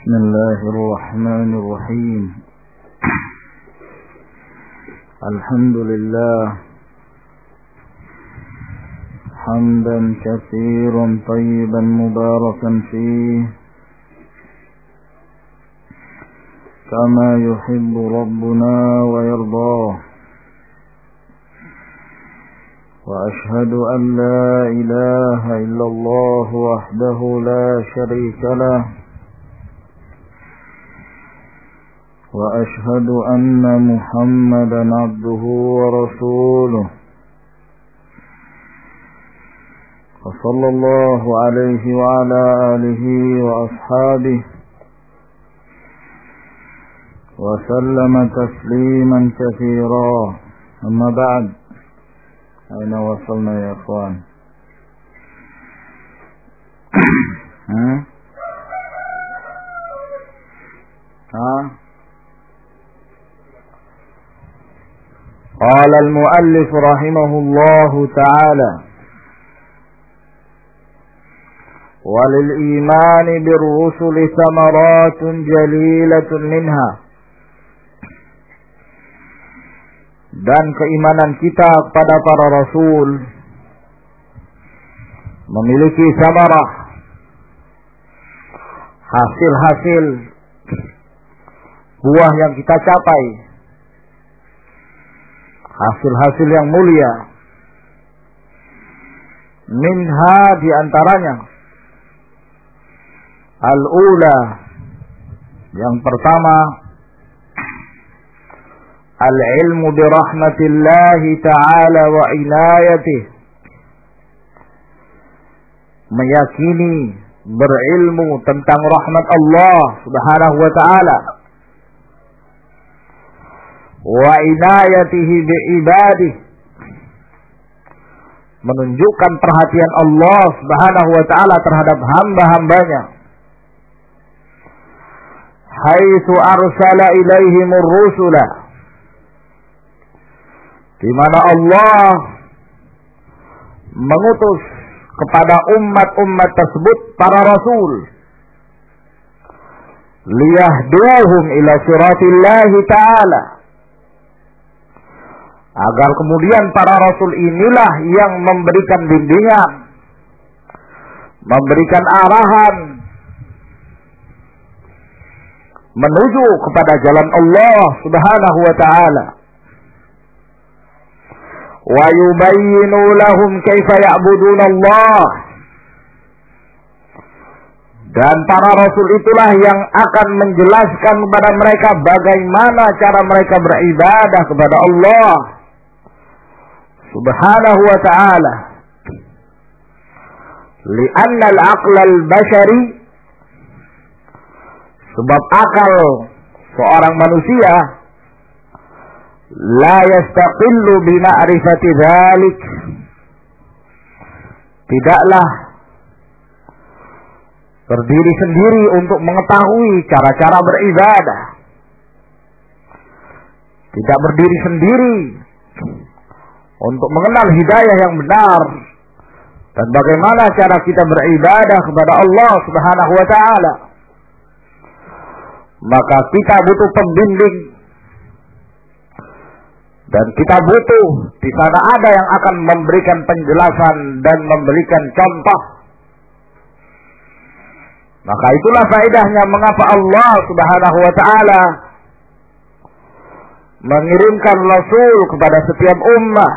بسم الله الرحمن الرحيم. الحمد لله حمدا كثيرا طيبا مباركا فيه كما يحب ربنا ويرضاه، وأشهد أن لا إله إلا الله وحده لا شريك له، وأشهد أن محمدا عبده ورسوله، وصلى الله عليه وعلى آله وأصحابه وسلم تسليما كثيرا. أما بعد، أين وصلنا يا إخوان؟ قال المؤلف رحمه الله تعالى: وللإيمان بالرسل ثمرات جليلة منها. Dan keimanan kita kepada para rasul memiliki samarah, hasil-hasil buah yang kita capai, hasil-hasil yang mulia. Minha, di antaranya, al-ula, yang pertama, al-ilmu birahmatillahi ta'ala wa inayatih, meyakini, berilmu tentang rahmat Allah subhanahu wa ta'ala, wa inayatihi bi'ibadih, menunjukkan perhatian Allah subhanahu wa ta'ala terhadap hamba-hambanya, haitsu arsala ilaihimur rusula, di mana Allah mengutus kepada umat-umat tersebut para rasul, liyahduhum ila siratillahi ta'ala, agar kemudian para rasul inilah yang memberikan bimbingan, memberikan arahan menuju kepada jalan Allah subhanahu wa ta'ala, wa yubayyinu lahum kaifa ya'budun Allah, dan para rasul itulah yang akan menjelaskan kepada mereka bagaimana cara mereka beribadah kepada Allah subhanahu wa ta'ala. Li'anna al-aqla al-bashari, sebab akal seorang manusia la yastaqillu bima'rifati dzalik, tidaklah berdiri sendiri untuk mengetahui cara-cara beribadah, tidak berdiri sendiri untuk mengenal hidayah yang benar dan bagaimana cara kita beribadah kepada Allah subhanahu wa ta'ala. Maka kita butuh pembimbing, dan kita butuh di sana ada yang akan memberikan penjelasan dan memberikan contoh. Maka itulah faedahnya mengapa Allah subhanahu wa ta'ala mengirimkan rasul kepada setiap ummah.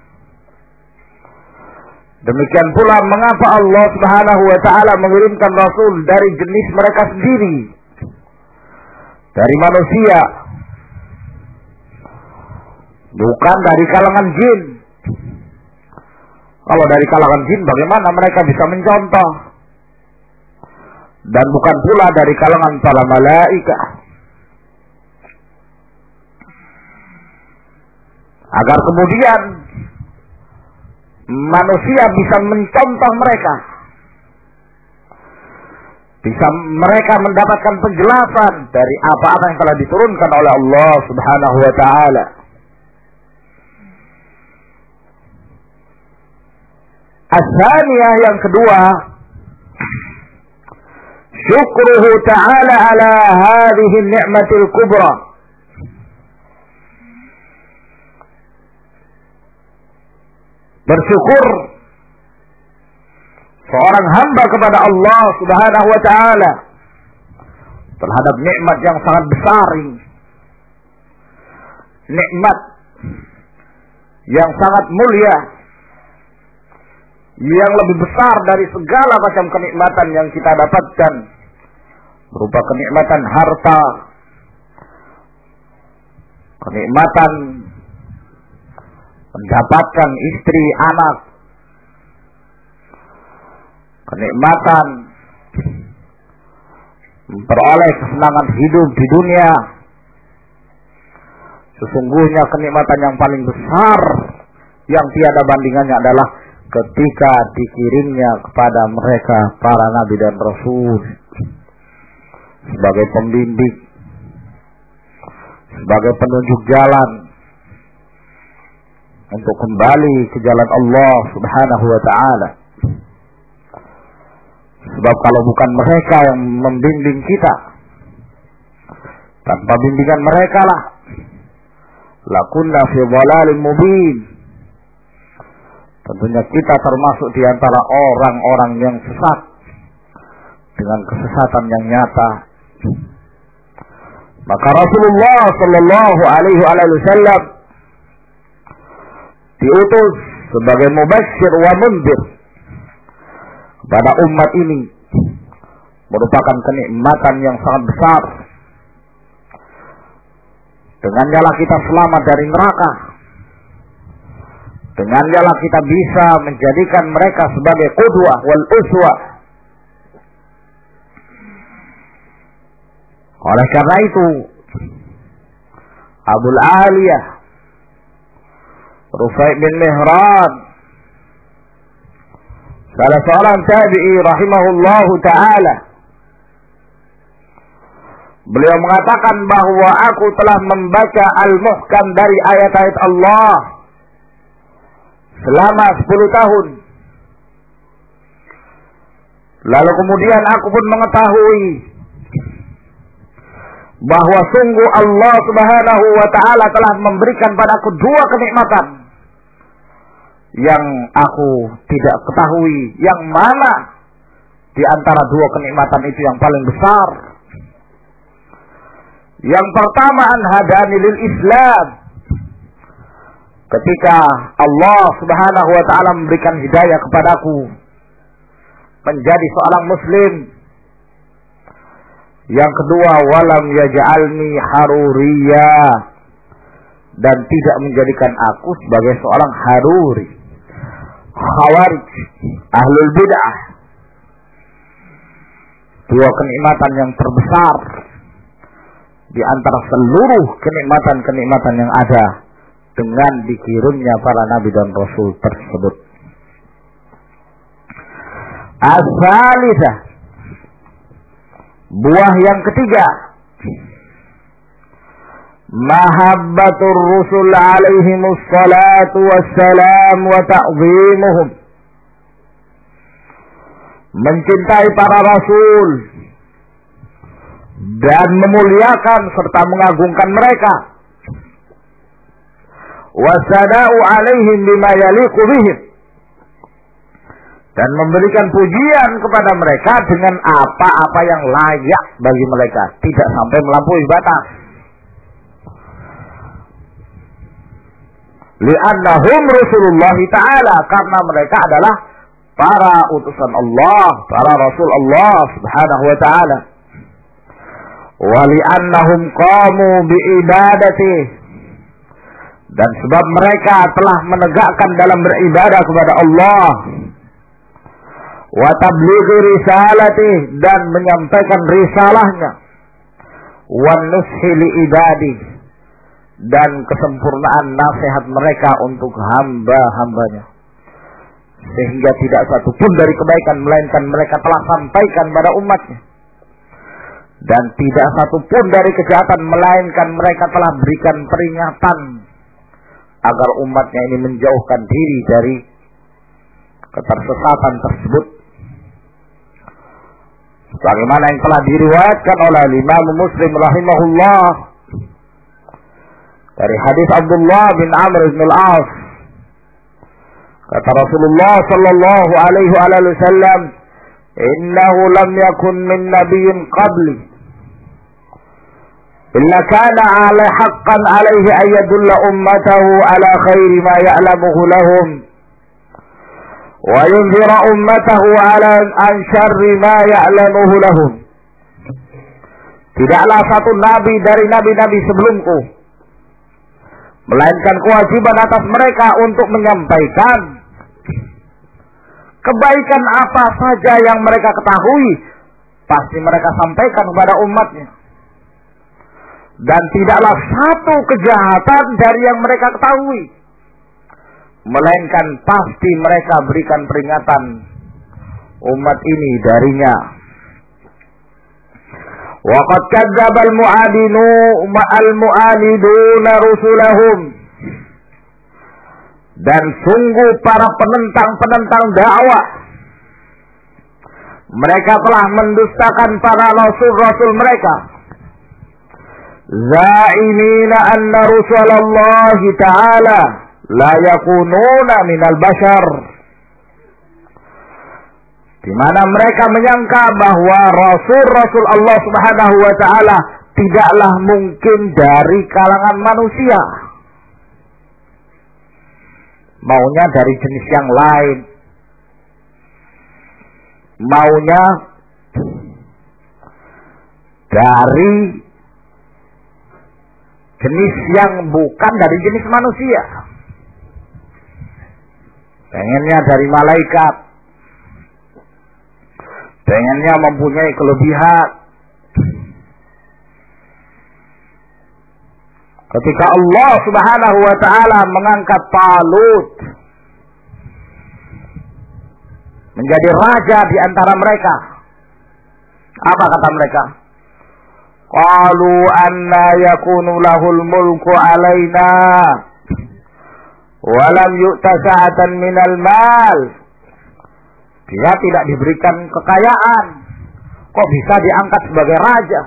Demikian pula mengapa Allah subhanahu wa ta'ala mengirimkan rasul dari jenis mereka sendiri, dari manusia, bukan dari kalangan jin. Kalau dari kalangan jin, bagaimana mereka bisa mencontoh? Dan bukan pula dari kalangan para malaikat, agar kemudian manusia bisa mencontoh mereka, bisa mereka mendapatkan penjelasan dari apa-apa yang telah diturunkan oleh Allah subhanahu wa ta'ala. As-saniyah, yang kedua, syukruhu ta'ala ala hadhihi ni'matil kubra. Bersyukur seorang hamba kepada Allah Subhanahu wa ta'ala terhadap nikmat yang sangat besar ini. Nikmat yang sangat mulia, yang lebih besar dari segala macam kenikmatan yang kita dapatkan, berupa kenikmatan harta, kenikmatan mendapatkan istri, anak, kenikmatan memperoleh kesenangan hidup di dunia. Sesungguhnya kenikmatan yang paling besar yang tiada bandingannya adalah ketika dikirimnya kepada mereka para nabi dan rasul sebagai pembimbing, sebagai penunjuk jalan untuk kembali ke jalan Allah Subhanahu wa ta'ala. Sebab kalau bukan mereka yang membimbing kita, tanpa bimbingan mereka lah, lakunna fi dhalalin mubin, tentunya kita termasuk di antara orang-orang yang sesat dengan kesesatan yang nyata. Maka Rasulullah sallallahu alaihi wasallam diutus sebagai mubashshir wa mundzir kepada umat ini, merupakan kenikmatan yang sangat besar. Dengannya lah kita selamat dari neraka. Dengannya lah kita bisa menjadikan mereka sebagai qudwah wal uswah. Oleh karena itu, Abul Aliyah Rufai' bin Mihran, salah seorang tabi'i rahimahullahu ta'ala, beliau mengatakan bahwa aku telah membaca al-muhkam dari ayat-ayat Allah selama 10 tahun. Lalu kemudian aku pun mengetahui bahwa sungguh Allah Subhanahu wa ta'ala telah memberikan padaku 2 kenikmatan yang aku tidak ketahui yang mana di antara 2 kenikmatan itu yang paling besar. Yang pertama, an hadani lil Islam, ketika Allah Subhanahu wa ta'ala memberikan hidayah kepadaku menjadi seorang muslim. Yang kedua, walam yaj'alni haruriyya, dan tidak menjadikan aku sebagai seorang haruri, khawarij, ahlul bid'ah. 2 kenikmatan yang terbesar di antara seluruh kenikmatan-kenikmatan yang ada dengan dikirimnya para nabi dan rasul tersebut. As-salisah, buah yang ketiga, mahabbatur rusul alaihimus salatu wassalam wa ta'zimuhum, mencintai para rasul dan memuliakan serta mengagungkan mereka, wasada'u alaihim bima yaliqu bihim, dan memberikan pujian kepada mereka dengan apa-apa yang layak bagi mereka, tidak sampai melampaui batas. Li'annahum Rasulullah ta'ala, karena mereka adalah para utusan Allah, para rasul Allah Subhanahu wa ta'ala. Wa li'annahum qamu bi'ibadati, dan sebab mereka telah menegakkan dalam beribadah kepada Allah, wa tablighi risalati, dan menyampaikan risalahnya, wa nushi li ibadi, dan kesempurnaan nasihat mereka untuk hamba-hambanya, sehingga tidak satu pun dari kebaikan melainkan mereka telah sampaikan pada umatnya, dan tidak satu pun dari kejahatan melainkan mereka telah berikan peringatan agar umatnya ini menjauhkan diri dari ketersesatan tersebut. Bagaimana yang telah diriwayatkan oleh Imam Muslim rahimahullah dari hadis Abdullah bin Amr bin Al-As, kata Rasulullah sallallahu alaihi wasallam, "Innahu lam yakun min nabiyyin qabli illa kana 'ala haqqan 'alaihi an yadulla ummatahu 'ala khairi ma ya'lamuhu lahum wa yunzira ummatahu 'ala an syarri ma ya'lamuhu lahum." Tidaklah satu nabi dari nabi-nabi sebelumku melainkan kewajiban atas mereka untuk menyampaikan kebaikan apa saja yang mereka ketahui, pasti mereka sampaikan kepada umatnya. Dan tidaklah satu kejahatan dari yang mereka ketahui, melainkan pasti mereka berikan peringatan umat ini darinya. Wa qad kadzdzaba al-mu'aniduna rusulahum, dan sungguh para penentang-penentang dakwah mereka telah mendustakan para rasul-rasul mereka, za'imina anna rusulallah ta'ala la yakununa minal bashar, di mana mereka menyangka bahwa rasul-rasul Allah Subhanahu wa taala tidaklah mungkin dari kalangan manusia, maunya dari jenis yang lain, maunya dari jenis yang bukan dari jenis manusia, pengennya dari malaikat, pengennya mempunyai kelebihan. Ketika Allah Subhanahu wa taala mengangkat Talut menjadi raja di antara mereka, apa kata mereka? Qalu anna yakunu lahul mulku alaina wa lam yu'ta sa'atan minal mal. Dia tidak diberikan kekayaan, kok bisa diangkat sebagai raja?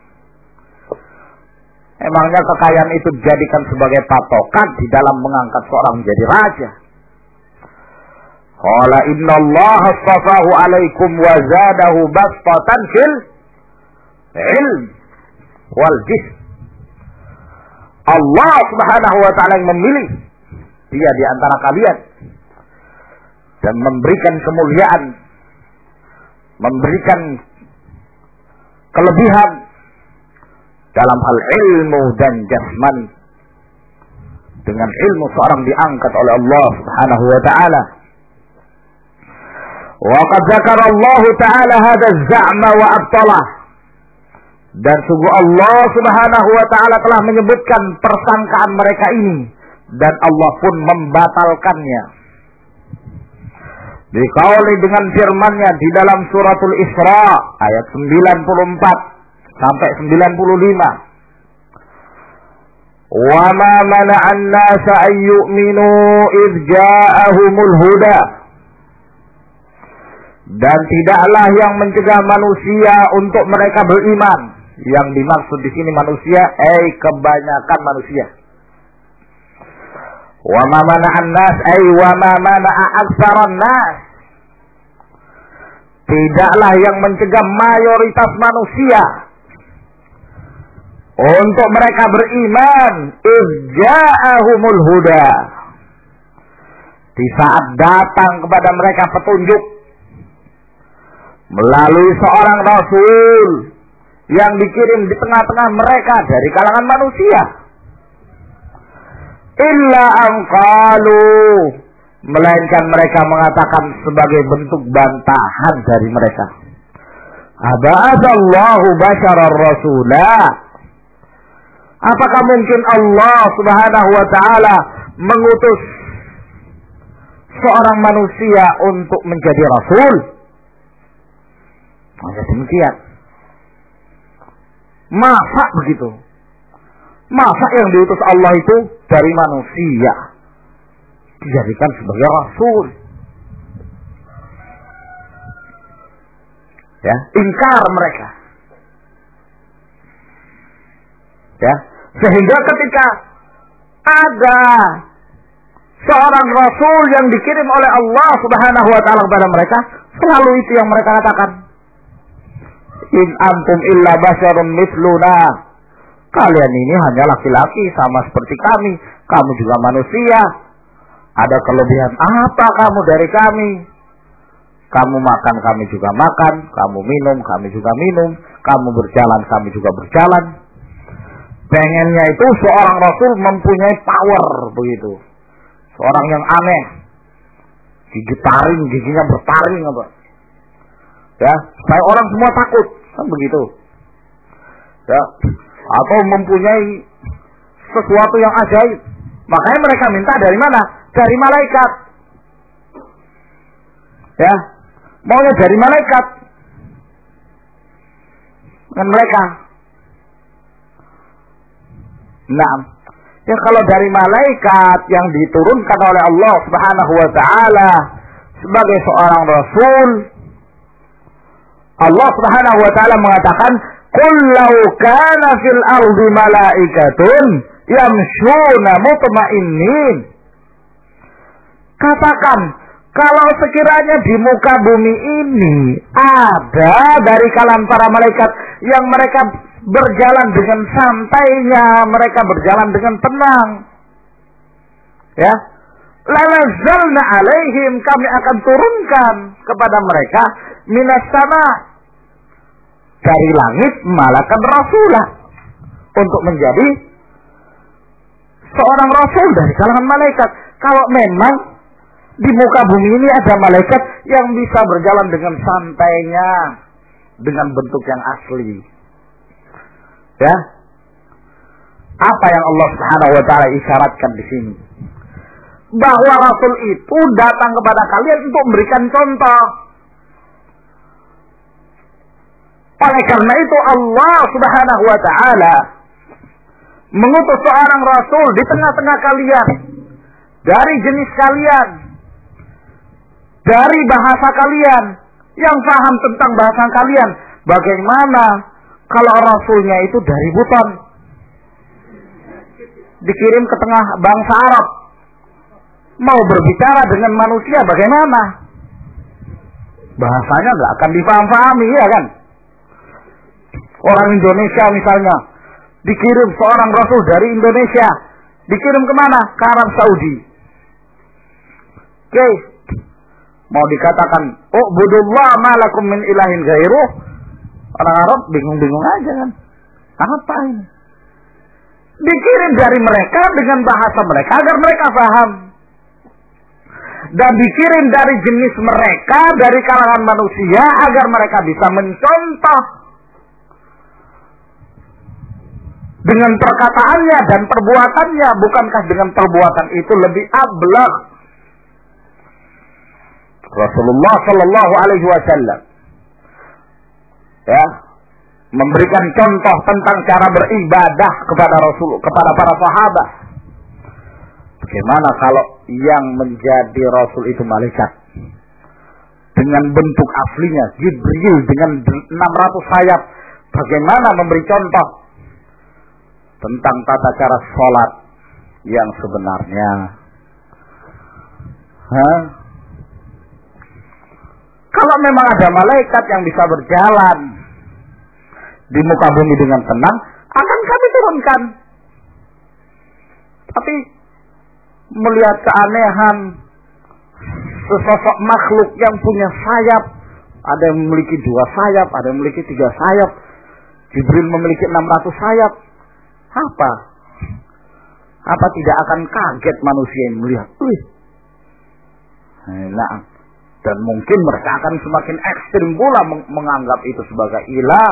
Emangnya kekayaan itu dijadikan sebagai patokan di dalam mengangkat seorang menjadi raja? Qala innallaha astafahu alaikum wa zadahu bastatan fil ilm wal jism. Allah Subhanahu wa taala yang memilih dia di antara kalian dan memberikan kemuliaan, memberikan kelebihan dalam hal ilmu dan jasmani. Dengan ilmu seorang diangkat oleh Allah Subhanahu wa taala. Wa qad dzakara Allah taala hadha az-za'ma wa abtalah. Dan sungguh Allah Subhanahu wa taala telah menyebutkan persangkaan mereka ini dan Allah pun membatalkannya. Dikauli dengan firman-Nya di dalam suratul Isra ayat 94 sampai 95. Wa ma mana'an nasa an yu'minu idh ja'ahumul huda. Dan tidaklah yang mencegah manusia untuk mereka beriman. Yang dimaksud di sini manusia, kebanyakan manusia. Wa ma mana'an nas wa ma mana'a aktsaran nas. Tidaklah yang mencegah mayoritas manusia untuk mereka beriman ja'ahumul huda, di saat datang kepada mereka petunjuk melalui seorang rasul yang dikirim di tengah-tengah mereka dari kalangan manusia. Illa anqalu, melainkan mereka mengatakan sebagai bentuk bantahan dari mereka, aba'athallahu basyarar rasulah. Apakah mungkin Allah Subhanahu wa taala mengutus seorang manusia untuk menjadi rasul? Masa demikian? Masa begitu? Masa yang diutus Allah itu dari manusia dijadikan sebagai rasul? Ya, ingkar mereka. Ya, sehingga ketika ada seorang rasul yang dikirim oleh Allah Subhanahu wa taala kepada mereka, selalu itu yang mereka katakan. In antum illa basyarun mithluna. Kalian ini hanya laki-laki sama seperti kami. Kamu juga manusia. Ada kelebihan apa kamu dari kami? Kamu makan, kami juga makan. Kamu minum, kami juga minum. Kamu berjalan, kami juga berjalan. Pengennya itu seorang rasul mempunyai power begitu. Seorang yang aneh. Digitarin, giginya bertaring apa. Ya, supaya orang semua takut. Kan begitu. Ya, atau mempunyai sesuatu yang ajaib. Makanya mereka minta dari mana? Dari malaikat. Ya, maunya dari malaikat. Dan mereka. Nah, ya kalau dari malaikat yang diturunkan oleh Allah Subhanahu wa taala sebagai seorang rasul, Allah Subhanahu wa taala mengatakan, "Qul law kana fil ardi malaikatun yamshuna mutmainnin." Katakan, kalau sekiranya di muka bumi ini ada dari kalangan para malaikat yang mereka berjalan dengan santainya, mereka berjalan dengan tenang. Ya. Lanazzalna alaihim, kami akan turunkan kepada mereka minas sama, dari langit malakan rasulah, untuk menjadi seorang rasul dari kalangan malaikat. Kalau memang di muka bumi ini ada malaikat yang bisa berjalan dengan santainya, dengan bentuk yang asli. Ya. Apa yang Allah Subhanahu wa taala isyaratkan di sini? Bahwa rasul itu datang kepada kalian untuk memberikan contoh. Oleh karena itu Allah Subhanahu wa taala mengutus seorang rasul di tengah-tengah kalian, dari jenis kalian, dari bahasa kalian, yang paham tentang bahasa kalian. Bagaimana kalau rasulnya itu dari Buton, dikirim ke tengah bangsa Arab, mau berbicara dengan manusia bagaimana? Bahasanya nggak akan dipahami, ya kan? Orang Indonesia misalnya, dikirim seorang rasul dari Indonesia, dikirim kemana? Ke Arab Saudi. Oke, mau dikatakan, oh budullah malakum min ilahin ghairuh, orang Arab bingung-bingung aja kan? Apa ini? Dikirim dari mereka dengan bahasa mereka agar mereka paham. Dan dikirim dari jenis mereka, dari kalangan manusia, agar mereka bisa mencontoh dengan perkataannya dan perbuatannya. Bukankah dengan perbuatan itu lebih ablaq? Rasulullah Sallallahu Alaihi Wasallam, ya, memberikan contoh tentang cara beribadah kepada Rasul, kepada para sahabat. Bagaimana kalau yang menjadi Rasul itu malaikat dengan bentuk aslinya, Jibril dengan 600 sayap? Bagaimana memberi contoh tentang tata cara sholat yang sebenarnya? Kalau memang ada malaikat yang bisa berjalan di muka bumi dengan tenang, akan kami turunkan. Tapi melihat keanehan sesosok makhluk yang punya sayap, ada yang memiliki 2 sayap, ada yang memiliki 3 sayap, Jibril memiliki 600 sayap. Apa tidak akan kaget manusia yang melihat? Nah, dan mungkin mereka akan semakin ekstrim pula menganggap itu sebagai ilah.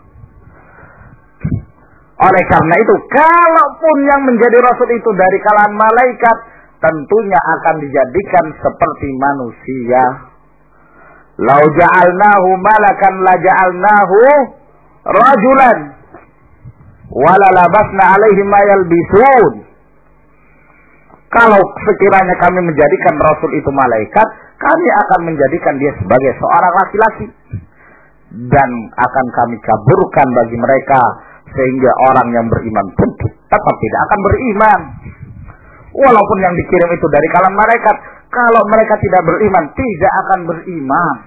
Oleh karena itu, kalaupun yang menjadi rasul itu dari kalangan malaikat, tentunya akan dijadikan seperti manusia. Lau ja'alnahu malakan la ja'alnahu rajulan wala labasna alaihim ma yalbisun. Kalau sekiranya kami menjadikan rasul itu malaikat, kami akan menjadikan dia sebagai seorang laki-laki, dan akan kami kaburkan bagi mereka sehingga orang yang beriman pun tetap tidak akan beriman. Walaupun yang dikirim itu dari kalangan malaikat, kalau mereka tidak beriman, tidak akan beriman.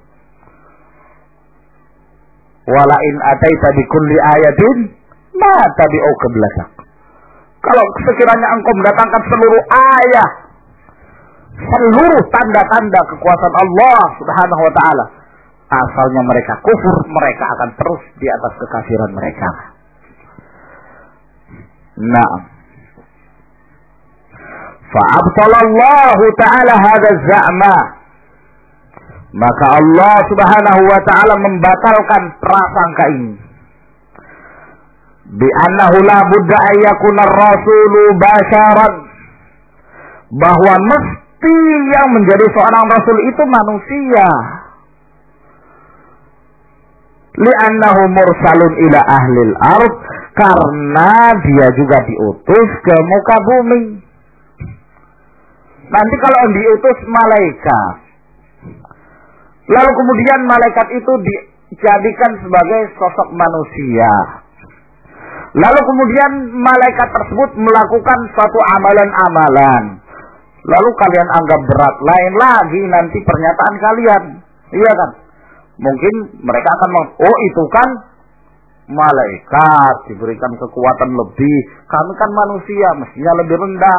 Wala in ataita bi kulli ayatin ma tabi'u qiblatak. Kalau sekiranya engkau mendatangkan seluruh ayat, seluruh tanda-tanda kekuasaan Allah Subhanahu wa taala, asalnya mereka kufur, mereka akan terus di atas kekafiran mereka. Nah, fa'abtalallahu ta'ala hadha za'ma, maka Allah Subhanahu wa ta'ala membatalkan prasangka ini, bi annahu la budda an yakuna ar-rasulu basharan, bahwa mesti yang menjadi seorang rasul itu manusia, li'annahu mursalun ila ahlil ard, karena dia juga diutus ke muka bumi. Nanti kalau diutus malaikat, lalu kemudian malaikat itu dijadikan sebagai sosok manusia, lalu kemudian malaikat tersebut melakukan suatu amalan-amalan, lalu kalian anggap berat, lain lagi nanti pernyataan kalian, iya kan? Mungkin mereka akan oh itu kan malaikat diberikan kekuatan lebih, kami kan manusia mestinya lebih rendah.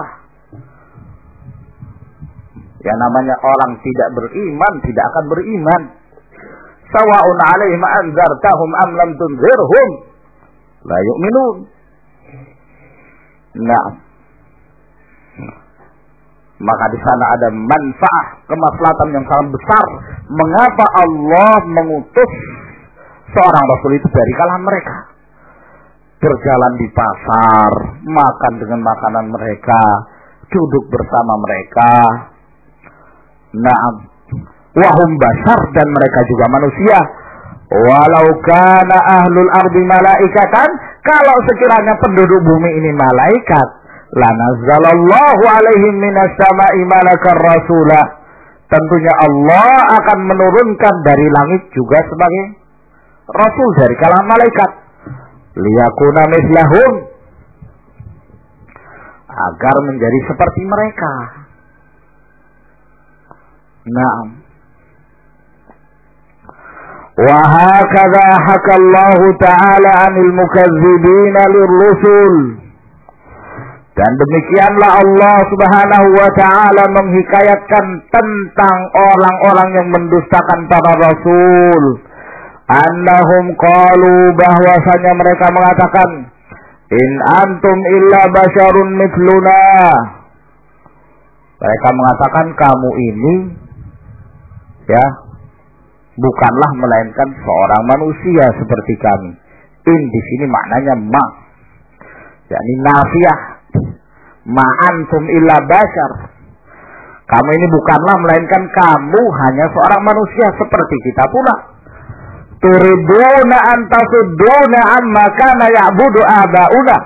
Ya namanya orang tidak beriman tidak akan beriman. Sawa'un 'alaihim anzartahum am lam tunzirhum la yu'minun. Nah, maka di sana ada manfaat, kemaslahatan yang sangat besar. Mengapa Allah mengutus seorang rasul itu dari kalangan mereka? Berjalan di pasar, makan dengan makanan mereka, duduk bersama mereka. Naam, wahum bashar, dan mereka juga manusia. Walau kana ahlul ardi malaikatan, kalau sekiranya penduduk bumi ini malaikat, lanazzalallahu alaihim minas sama'i malakar rasulah, tentunya Allah akan menurunkan dari langit juga sebagai rasul dari kalangan malaikat, liyakuna mislahum, agar menjadi seperti mereka. Naam. Wa hakadha hakallahu ta'ala 'anil mukazzibina lirrusul. Dan demikianlah Allah Subhanahu wa ta'ala menghikayatkan tentang orang-orang yang mendustakan para rasul. Annahum qalu, bahwasanya mereka mengatakan, in antum illa basyarun mithluna. Mereka mengatakan kamu ini ya bukanlah melainkan seorang manusia seperti kami. In di sini maknanya ma, yakni nafiyah. Ma antum illa bashar. Kamu ini bukanlah melainkan kamu hanya seorang manusia seperti kita pula. Turiduna an tasudduna amma kana ya'budu abauna.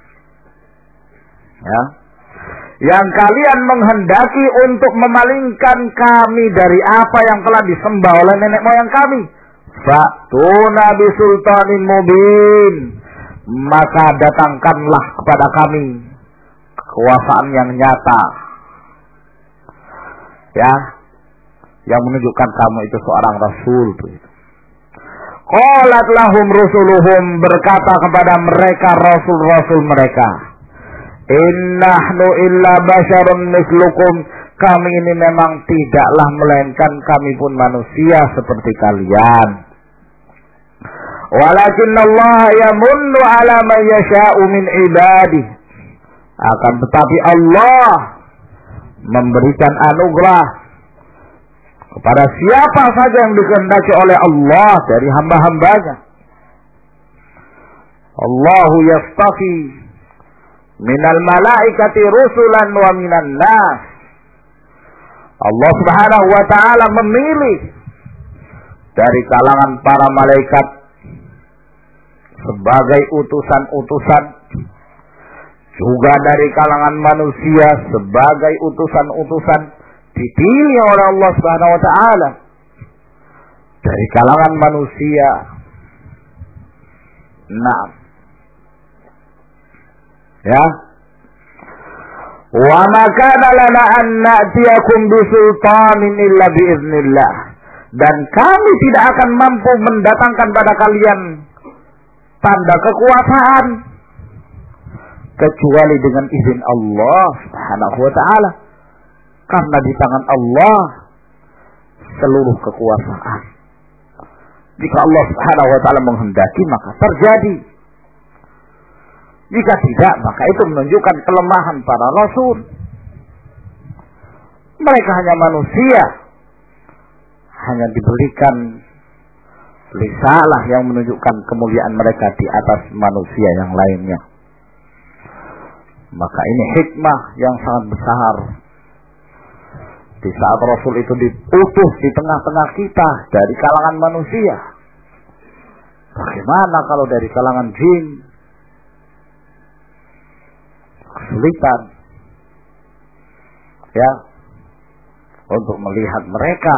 Ya. Yang kalian menghendaki untuk memalingkan kami dari apa yang telah disembah oleh nenek moyang kami. Fa'tuna bisultanin mubin. Maka datangkanlah kepada kami kekuasaan yang nyata, ya, yang menunjukkan kamu itu seorang rasul. Qalat lahum rusuluhum, berkata kepada mereka rasul-rasul mereka, innahnu illa basyarun mislukum, kami ini memang tidaklah melainkan kami pun manusia seperti kalian. Walakinnallaha yamunnu ala man yasha'u min ibadihi, akan tetapi Allah memberikan anugerah kepada siapa saja yang dikehendaki oleh Allah dari hamba-hambanya. Allahu yastafi minal malaikati rusulan wa minan nas. Allah Subhanahu wa ta'ala memilih dari kalangan para malaikat sebagai utusan-utusan, juga dari kalangan manusia sebagai utusan-utusan, dipilih oleh Allah Subhanahu wa ta'ala. dari kalangan manusia. Nah, ya. Wa ma kana lana an na'tiyakum bisultanin illa biiznillah. Dan kami tidak akan mampu mendatangkan pada kalian tanda kekuasaan kecuali dengan izin Allah Subhanahu wa taala. Karena di tangan Allah seluruh kekuasaan. Jika Allah Subhanahu wa taala menghendaki maka terjadi. Jika tidak maka itu menunjukkan kelemahan para rasul. Mereka hanya manusia, hanya diberikan risalah yang menunjukkan kemuliaan mereka di atas manusia yang lainnya. Maka ini hikmah yang sangat besar. Di saat Rasul itu diutus di tengah-tengah kita dari kalangan manusia. Bagaimana kalau dari kalangan jin? Kesulitan. Ya. Untuk melihat mereka.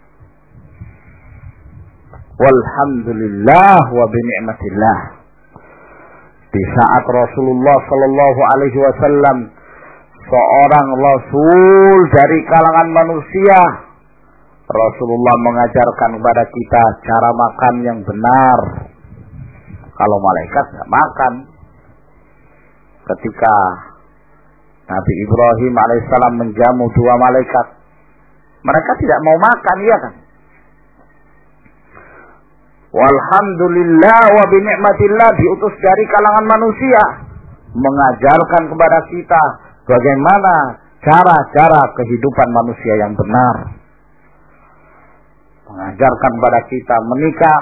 Walhamdulillah wa binikmatillah. Di saat Rasulullah sallallahu alaihi wasallam seorang rasul dari kalangan manusia, Rasulullah mengajarkan kepada kita cara makan yang benar. Kalau malaikat tidak makan. Ketika Nabi Ibrahim alaihissalam menjamu dua malaikat, mereka tidak mau makan, ya kan? Walhamdulillah wa binikmatillah, diutus dari kalangan manusia, mengajarkan kepada kita bagaimana cara-cara kehidupan manusia yang benar. Mengajarkan kepada kita menikah,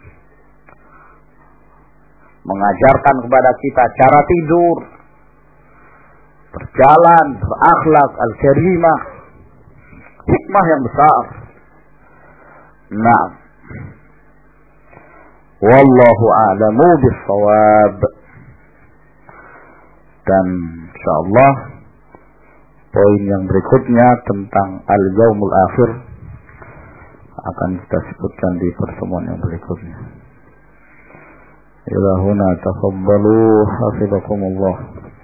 mengajarkan kepada kita cara tidur, berjalan, berakhlak, al-karimah. Hikmah yang besar. Nah, wallahu a'lamu bis-shawab. Dan insyaallah poin yang berikutnya tentang al-yaumul akhir akan kita sebutkan di pertemuan yang berikutnya. Ila huna tafaddalu hafizakumullah.